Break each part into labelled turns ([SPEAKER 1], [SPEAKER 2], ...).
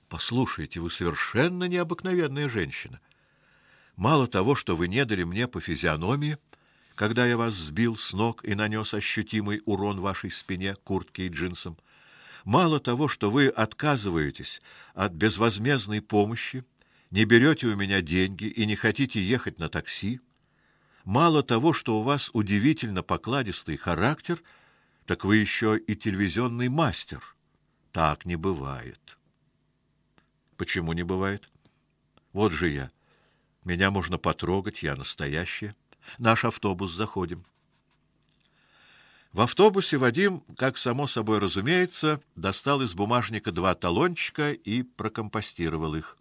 [SPEAKER 1] Послушайте, вы совершенно необыкновенная женщина. Мало того, что вы не дали мне по физиономии, когда я вас сбил с ног и нанес ощутимый урон вашей спине, куртке и джинсам, мало того, что вы отказываетесь от безвозмездной помощи, не берете у меня деньги и не хотите ехать на такси, мало того, что у вас удивительно покладистый характер, так вы еще и телевизионный мастер. Так не бывает. Почему не бывает? Вот же я. Меня можно потрогать, я настоящая. Наш автобус, заходим. В автобусе Вадим, как само собой разумеется, достал из бумажника 2 талончика и прокомпостировал их.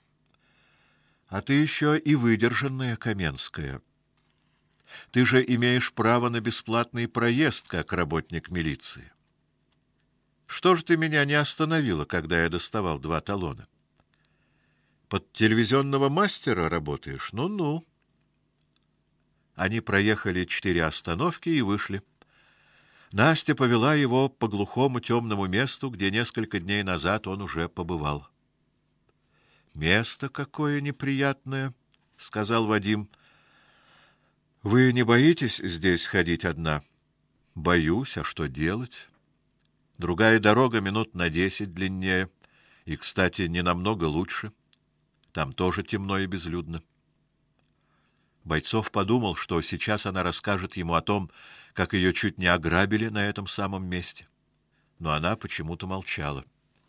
[SPEAKER 1] А ты еще и выдержанная, Каменская. Ты же имеешь право на бесплатный проезд, как работник милиции. Что же ты меня не остановила, когда я доставал 2 талона? Под телевизионного мастера работаешь? Ну-ну. Они проехали 4 остановки и вышли. Настя повела его по глухому темному месту, где несколько дней назад он уже побывал. Место какое неприятное, сказал Вадим. Вы не боитесь здесь ходить одна? Боюсь, а что делать? Другая дорога минут на 10 длиннее, и, кстати, не намного лучше. Там тоже темно и безлюдно. Бойцов подумал, что сейчас она расскажет ему о том, как ее чуть не ограбили на этом самом месте. Но она почему-то молчала.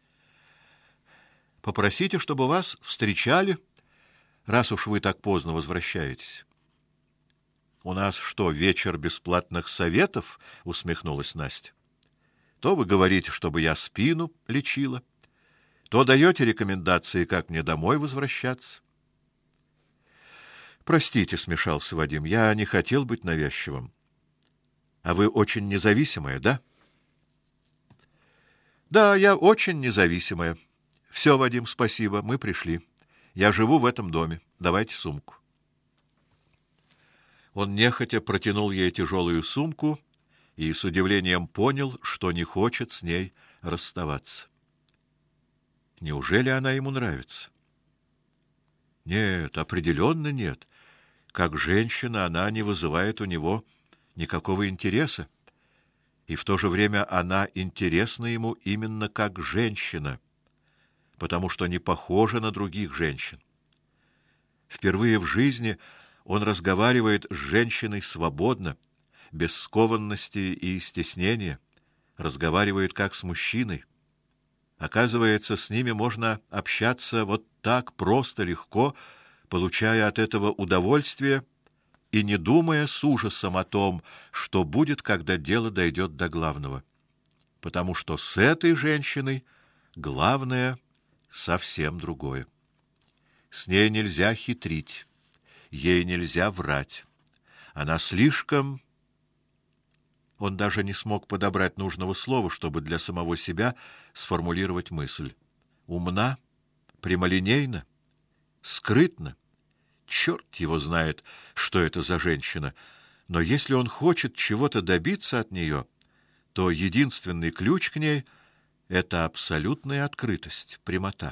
[SPEAKER 1] Попросите, чтобы вас встречали, раз уж вы так поздно возвращаетесь. У нас что, вечер бесплатных советов? Усмехнулась Настя. То вы говорите, чтобы я спину лечила, то даете рекомендации, как мне домой возвращаться. Простите, смешался Вадим. Я не хотел быть навязчивым. А вы очень независимая, да? Да, я очень независимая. Все, Вадим, спасибо, мы пришли. Я живу в этом доме. Давайте сумку. Он нехотя протянул ей тяжелую сумку и с удивлением понял, что не хочет с ней расставаться. Неужели она ему нравится? Нет, определенно нет. Как женщина она не вызывает у него никакого интереса. И в то же время она интересна ему именно как женщина, потому что не похожа на других женщин. Впервые в жизни он разговаривает с женщиной свободно, без скованности и стеснения, разговаривает как с мужчиной. Оказывается, с ними можно общаться вот так просто, легко, получая от этого удовольствие и не думая с ужасом о том, что будет, когда дело дойдет до главного. Потому что с этой женщиной главное совсем другое. С ней нельзя хитрить, ей нельзя врать. Она слишком... Он даже не смог подобрать нужного слова, чтобы для самого себя сформулировать мысль. Умна, прямолинейна, скрытна. Черт его знает, что это за женщина, но если он хочет чего-то добиться от нее, то единственный ключ к ней — это абсолютная открытость, прямота.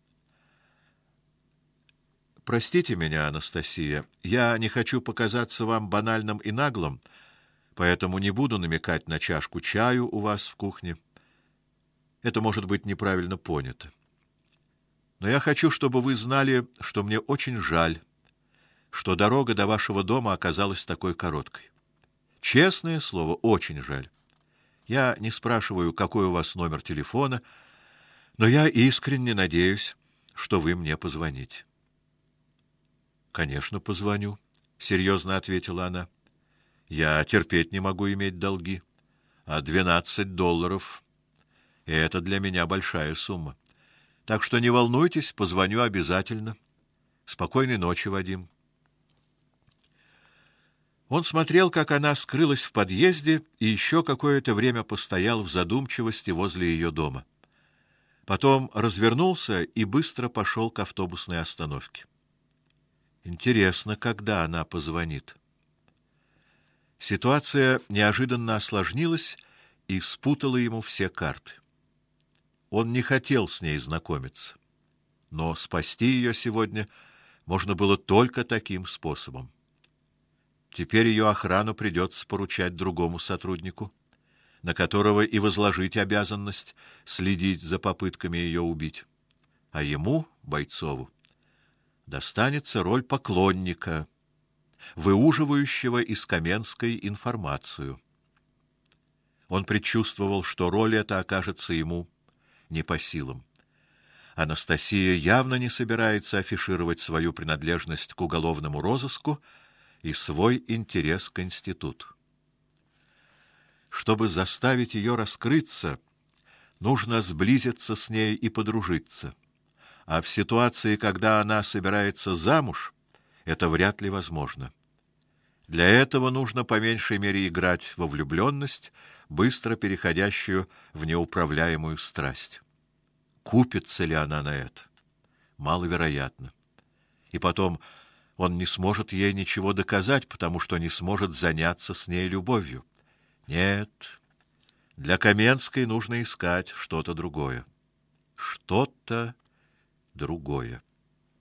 [SPEAKER 1] Простите меня, Анастасия, я не хочу показаться вам банальным и наглым, поэтому не буду намекать на чашку чаю у вас в кухне. Это может быть неправильно понято. Но я хочу, чтобы вы знали, что мне очень жаль, что дорога до вашего дома оказалась такой короткой. Честное слово, очень жаль. Я не спрашиваю, какой у вас номер телефона, но я искренне надеюсь, что вы мне позвоните. Конечно, позвоню, серьезно ответила она. Я терпеть не могу иметь долги, а $12 — это для меня большая сумма. Так что не волнуйтесь, позвоню обязательно. Спокойной ночи, Вадим. Он смотрел, как она скрылась в подъезде, и еще какое-то время постоял в задумчивости возле ее дома. Потом развернулся и быстро пошел к автобусной остановке. Интересно, когда она позвонит. Ситуация неожиданно осложнилась и спутала ему все карты. Он не хотел с ней знакомиться. но спасти ее сегодня можно было только таким способом. Теперь ее охрану придется поручать другому сотруднику, на которого и возложить обязанность следить за попытками ее убить. А ему, Бойцову, достанется роль поклонника, выуживающего из Каменской информацию. Он предчувствовал, что роль эта окажется ему не по силам. Анастасия явно не собирается афишировать свою принадлежность к уголовному розыску и свой интерес к институту. Чтобы заставить ее раскрыться, нужно сблизиться с ней и подружиться. А в ситуации, когда она собирается замуж, это вряд ли возможно. Для этого нужно по меньшей мере играть во влюбленность, быстро переходящую в неуправляемую страсть. Купится ли она на это? Маловероятно. И потом он не сможет ей ничего доказать, потому что не сможет заняться с ней любовью. Нет, для Каменской нужно искать что-то другое. Что-то другое.